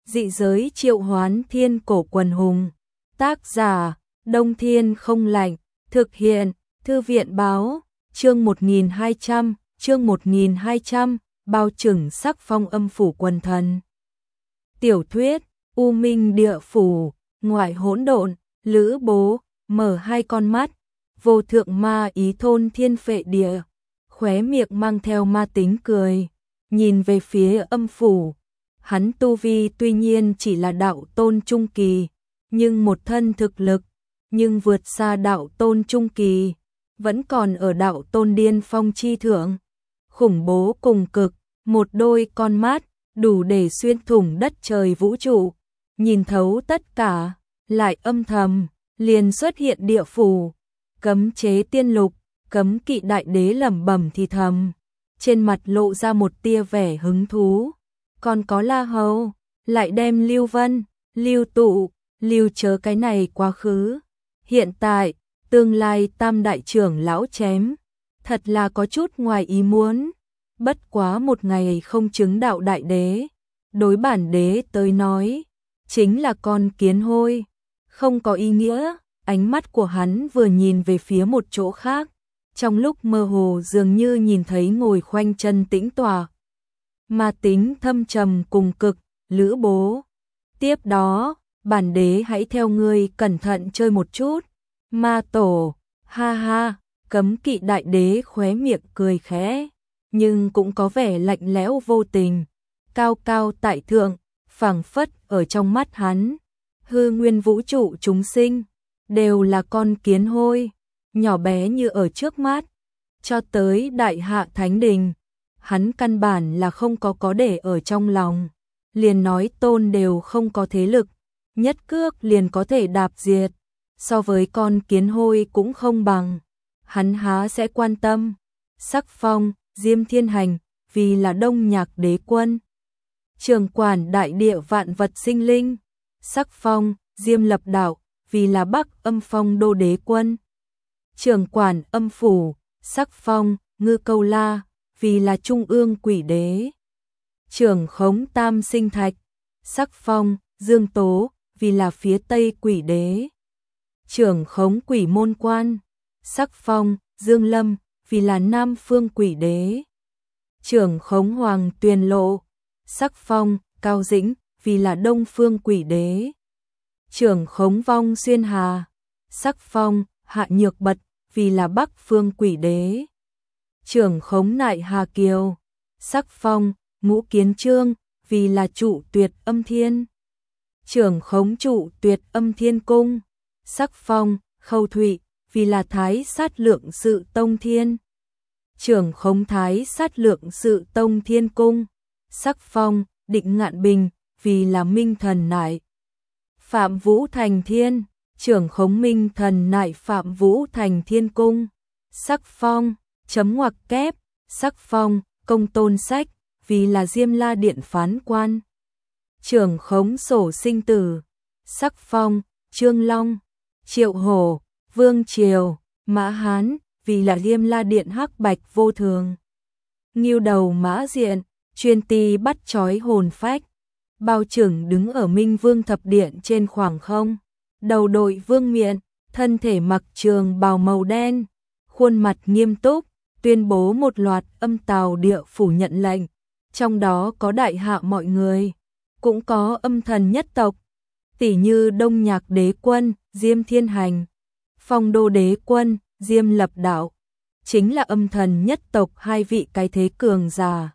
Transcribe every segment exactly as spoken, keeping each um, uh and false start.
Dị giới triệu hoán thiên cổ quần hùng. Tác giả, Đông Thiên không lạnh. Thực hiện, Thư viện báo. Chương một nghìn hai trăm, chương một nghìn hai trăm, bao trừng sắc phong âm phủ quần thần. Tiểu thuyết, U Minh địa phủ, ngoại hỗn độn, Lữ Bố, mở hai con mắt, vô thượng ma ý thôn thiên phệ địa, khóe miệng mang theo ma tính cười, nhìn về phía âm phủ. Hắn tu vi tuy nhiên chỉ là đạo tôn trung kỳ, nhưng một thân thực lực, nhưng vượt xa đạo tôn trung kỳ, vẫn còn ở đạo tôn điên phong chi thượng. Khủng bố cùng cực, một đôi con mắt, đủ để xuyên thủng đất trời vũ trụ, nhìn thấu tất cả, lại âm thầm, liền xuất hiện địa phủ, cấm chế tiên lục, cấm kỵ đại đế lẩm bẩm thì thầm, trên mặt lộ ra một tia vẻ hứng thú. Còn có La Hầu, lại đem Lưu Vân, Lưu Tụ, Lưu Chớ cái này quá khứ, hiện tại, tương lai tam đại trưởng lão chém, thật là có chút ngoài ý muốn. Bất quá một ngày không chứng đạo đại đế, đối bản đế tới nói, chính là con kiến hôi, không có ý nghĩa. Ánh mắt của hắn vừa nhìn về phía một chỗ khác, trong lúc mơ hồ dường như nhìn thấy ngồi khoanh chân tĩnh tọa, mà tính thâm trầm cùng cực, Lữ Bố. Tiếp đó, bản đế hãy theo ngươi cẩn thận chơi một chút. Ma tổ, ha ha, cấm kỵ đại đế khóe miệng cười khẽ, nhưng cũng có vẻ lạnh lẽo vô tình, cao cao tại thượng, phảng phất ở trong mắt hắn, hư nguyên vũ trụ chúng sinh đều là con kiến hôi, nhỏ bé như ở trước mắt. Cho tới đại hạ thánh đình, hắn căn bản là không có có để ở trong lòng, liền nói tôn đều không có thế lực, nhất cước liền có thể đạp diệt, so với con kiến hôi cũng không bằng. Hắn há sẽ quan tâm. Sắc phong Diêm Thiên Hành vì là Đông Nhạc đế quân, trưởng quản đại địa vạn vật sinh linh. Sắc phong Diêm Lập Đạo vì là Bắc Âm Phong đô đế quân, trưởng quản âm phủ. Sắc phong Ngư Câu La vì là Trung ương quỷ đế, trưởng khống Tam Sinh Thạch. Sắc phong Dương Tố vì là phía Tây quỷ đế, trưởng khống Quỷ Môn Quan. Sắc phong Dương Lâm vì là Nam Phương quỷ đế, trưởng khống Hoàng Tuyền Lộ. Sắc phong Cao Dĩnh vì là Đông Phương quỷ đế, trưởng khống Vong Xuyên Hà. Sắc phong Hạ Nhược Bật vì là Bắc Phương quỷ đế, trưởng khống Nại Hà Kiều. Sắc phong Ngũ Kiến Trương vì là Trụ Tuyệt Âm Thiên, trưởng khống Trụ Tuyệt Âm Thiên cung. Sắc phong Khâu Thụy vì là Thái Sát Lượng Sự Tông Thiên, trưởng khống Thái Sát Lượng Sự Tông Thiên cung. Sắc phong Định Ngạn Bình vì là Minh Thần Nại Phạm Vũ Thành Thiên, trưởng khống Minh Thần Nại Phạm Vũ Thành Thiên cung. Sắc phong chấm ngoặc kép. Sắc phong Công Tôn Sách vì là Diêm La Điện phán quan, trưởng khống sổ sinh tử. Sắc phong Trương Long, Triệu Hổ, Vương Triều, Mã Hán vì là Diêm La Điện hắc bạch vô thường, Ngưu Đầu Mã Diện, chuyên ti bắt chói hồn phách. Bao trưởng đứng ở Minh Vương thập điện trên khoảng không, đầu đội vương miện, thân thể mặc trường bào màu đen, khuôn mặt nghiêm túc, tuyên bố một loạt âm tào địa phủ nhận lệnh, trong đó có đại hạ mọi người, cũng có âm thần nhất tộc, tỷ như Đông Nhạc đế quân Diêm Thiên Hành, Phong Đô đế quân Diêm Lập Đạo, chính là âm thần nhất tộc hai vị cái thế cường giả,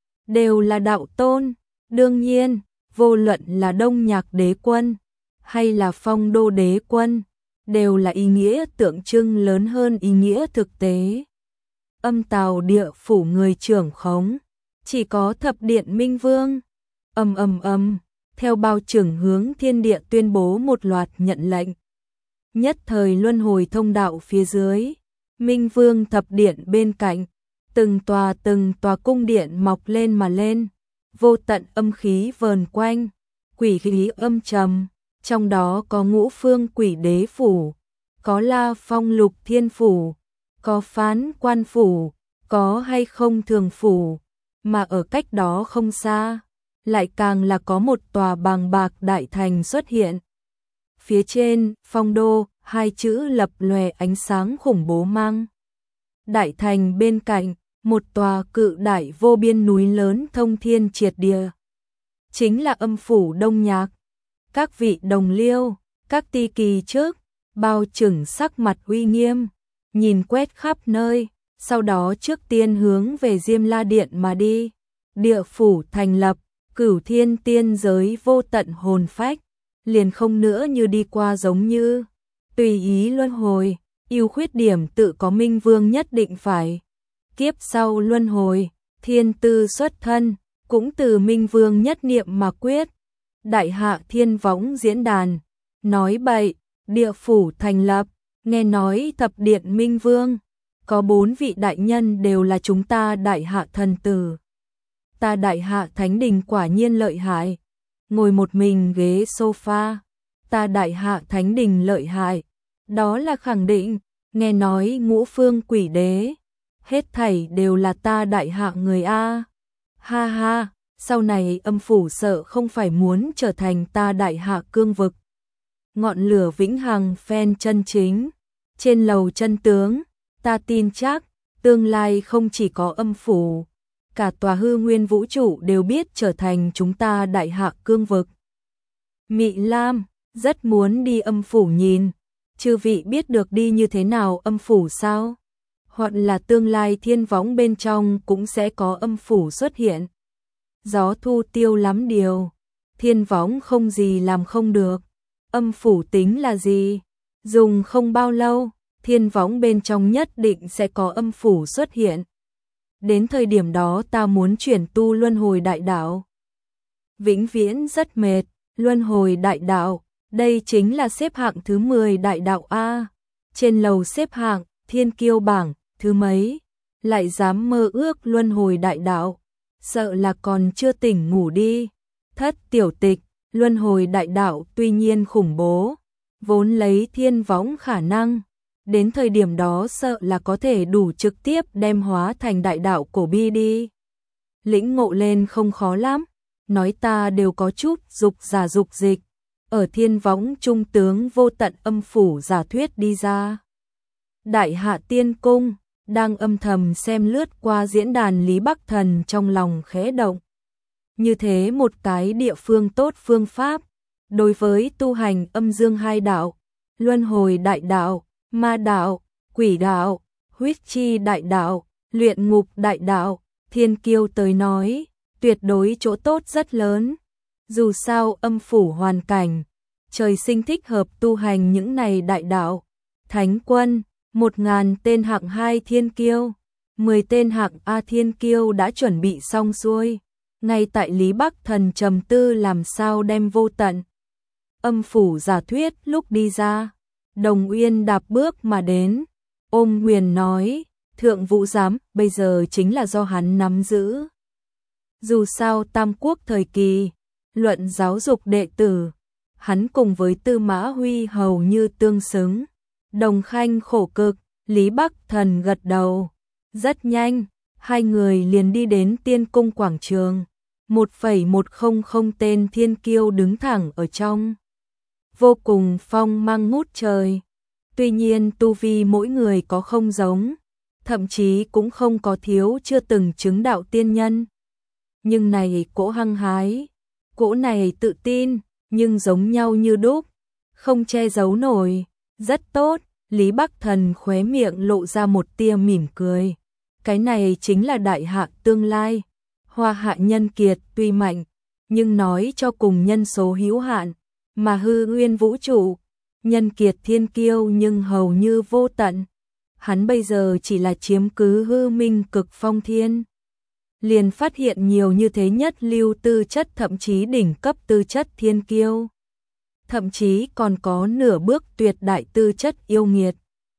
đều là đạo tôn. Đương nhiên, vô luận là Đông Nhạc đế quân hay là Phong Đô đế quân, đều là ý nghĩa tượng trưng lớn hơn ý nghĩa thực tế. Âm tào địa phủ người trưởng khống chỉ có thập điện Minh Vương. Ầm ầm ầm, theo bao trưởng hướng thiên địa tuyên bố một loạt nhận lệnh, nhất thời luân hồi thông đạo phía dưới, Minh Vương thập điện bên cạnh, từng tòa từng tòa cung điện mọc lên mà lên, vô tận âm khí vờn quanh, quỷ khí âm trầm, trong đó có Ngũ Phương quỷ đế phủ, có La Phong Lục Thiên phủ, có Phán Quan phủ, có hay không Thường phủ, mà ở cách đó không xa lại càng là có một tòa bàng bạc đại thành xuất hiện. Phía trên, Phong Đô, hai chữ lập lòe ánh sáng khủng bố mang. Đại thành bên cạnh, một tòa cự đại vô biên núi lớn thông thiên triệt địa. Chính là âm phủ Đông Nhạc. Các vị đồng liêu, các ti kỳ trước, bao trừng sắc mặt uy nghiêm, nhìn quét khắp nơi, sau đó trước tiên hướng về Diêm La Điện mà đi. Địa phủ thành lập, cửu thiên tiên giới vô tận hồn phách, liền không nữa như đi qua giống như tùy ý luân hồi, ưu khuyết điểm tự có minh vương nhất định phải. Kiếp sau luân hồi, thiên tư xuất thân, cũng từ minh vương nhất niệm mà quyết. Đại hạ thiên võng diễn đàn, nói bậy, địa phủ thành lập, nghe nói thập điện minh vương, có bốn vị đại nhân đều là chúng ta đại hạ thần tử. Ta đại hạ thánh đình quả nhiên lợi hại, ngồi một mình ghế sofa, ta đại hạ thánh đình lợi hại, đó là khẳng định, nghe nói ngũ phương quỷ đế, hết thảy đều là ta đại hạ người A. Ha ha, sau này âm phủ sợ không phải muốn trở thành ta đại hạ cương vực. Ngọn lửa vĩnh hằng phen chân chính, trên lầu chân tướng, ta tin chắc, tương lai không chỉ có âm phủ, cả tòa hư nguyên vũ trụ đều biết trở thành chúng ta đại hạ cương vực. Mị Lam, rất muốn đi âm phủ nhìn, chư vị biết được đi như thế nào âm phủ sao? Hoặc là tương lai thiên võng bên trong cũng sẽ có âm phủ xuất hiện. Gió thu tiêu lắm điều, thiên võng không gì làm không được. Âm phủ tính là gì? Dùng không bao lâu, thiên võng bên trong nhất định sẽ có âm phủ xuất hiện. Đến thời điểm đó ta muốn chuyển tu luân hồi đại đạo. Vĩnh viễn rất mệt, luân hồi đại đạo, đây chính là xếp hạng thứ mười đại đạo A. Trên lầu xếp hạng, thiên kiêu bảng, thứ mấy, lại dám mơ ước luân hồi đại đạo, sợ là còn chưa tỉnh ngủ đi. Thất tiểu tịch, luân hồi đại đạo tuy nhiên khủng bố, vốn lấy thiên võng khả năng, đến thời điểm đó sợ là có thể đủ trực tiếp đem hóa thành đại đạo cổ bi đi. Lĩnh ngộ lên không khó lắm, nói ta đều có chút dục giả dục dịch, ở thiên võng trung tướng vô tận âm phủ giả thuyết đi ra. Đại hạ tiên cung, đang âm thầm xem lướt qua diễn đàn Lý Bắc Thần trong lòng khẽ động. Như thế một cái địa phương tốt phương pháp, đối với tu hành âm dương hai đạo, luân hồi đại đạo, ma đạo, quỷ đạo, huyết chi đại đạo, luyện ngục đại đạo, thiên kiêu tới nói, tuyệt đối chỗ tốt rất lớn. Dù sao âm phủ hoàn cảnh, trời sinh thích hợp tu hành những này đại đạo. Thánh quân, một ngàn tên hạng hai thiên kiêu, mười tên hạng A thiên kiêu đã chuẩn bị xong xuôi. Ngay tại Lý Bắc Thần trầm tư làm sao đem vô tận âm phủ giả thuyết lúc đi ra, Đồng Uyên đạp bước mà đến, ôm quyền nói, thượng vũ giám, bây giờ chính là do hắn nắm giữ. Dù sao Tam Quốc thời kỳ, luận giáo dục đệ tử, hắn cùng với Tư Mã Huy hầu như tương xứng. Đồng Khanh khổ cực, Lý Bắc Thần gật đầu. Rất nhanh, hai người liền đi đến Tiên Cung quảng trường. một phẩy một không không tên thiên kiêu đứng thẳng ở trong. Vô cùng phong mang ngút trời. Tuy nhiên tu vi mỗi người có không giống, thậm chí cũng không có thiếu chưa từng chứng đạo tiên nhân. Nhưng này cỗ hăng hái, cỗ này tự tin, nhưng giống nhau như đúc, không che giấu nổi. Rất tốt, Lý Bắc Thần khóe miệng lộ ra một tia mỉm cười. Cái này chính là đại hạ tương lai. Hoa hạ nhân kiệt tuy mạnh, nhưng nói cho cùng nhân số hữu hạn, mà hư nguyên vũ trụ, nhân kiệt thiên kiêu nhưng hầu như vô tận. Hắn bây giờ chỉ là chiếm cứ hư minh cực phong thiên. Liền phát hiện nhiều như thế nhất lưu tư chất, thậm chí đỉnh cấp tư chất thiên kiêu. Thậm chí còn có nửa bước tuyệt đại tư chất yêu nghiệt.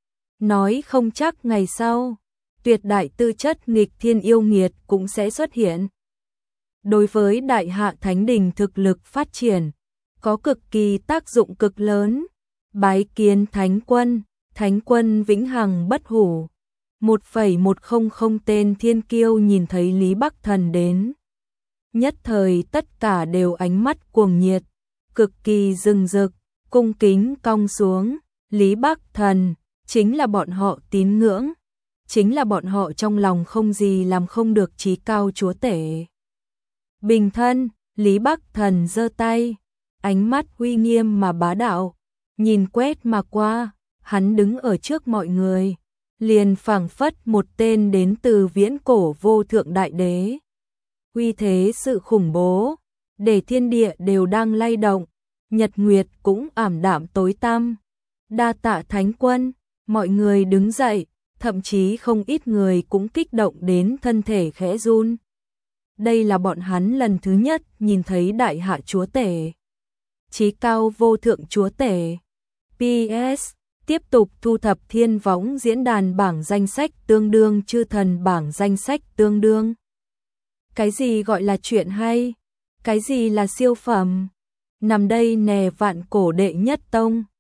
Nói không chắc ngày sau, tuyệt đại tư chất nghịch thiên yêu nghiệt cũng sẽ xuất hiện. Đối với đại hạ thánh đình thực lực phát triển, có cực kỳ tác dụng cực lớn. Bái kiến thánh quân, thánh quân vĩnh hằng bất hủ. một phẩy một không không tên thiên kiêu nhìn thấy Lý Bắc Thần đến. nhất thời tất cả đều ánh mắt cuồng nhiệt, cực kỳ rừng rực, cung kính cong xuống, Lý Bắc Thần, chính là bọn họ tín ngưỡng, chính là bọn họ trong lòng không gì làm không được chí cao chúa tể. Bình thân, Lý Bắc Thần giơ tay, ánh mắt uy nghiêm mà bá đạo, nhìn quét mà qua, hắn đứng ở trước mọi người, liền phảng phất một tên đến từ viễn cổ vô thượng đại đế. Uy thế sự khủng bố, để thiên địa đều đang lay động, nhật nguyệt cũng ảm đạm tối tăm. Đa tạ thánh quân, mọi người đứng dậy, thậm chí không ít người cũng kích động đến thân thể khẽ run. Đây là bọn hắn lần thứ nhất nhìn thấy đại hạ chúa tể, chí cao vô thượng chúa tể. pê ét tiếp tục thu thập thiên võng diễn đàn bảng danh sách tương đương chư thần bảng danh sách tương đương. Cái gì gọi là chuyện hay? Cái gì là siêu phẩm? Nằm đây nè vạn cổ đệ nhất tông.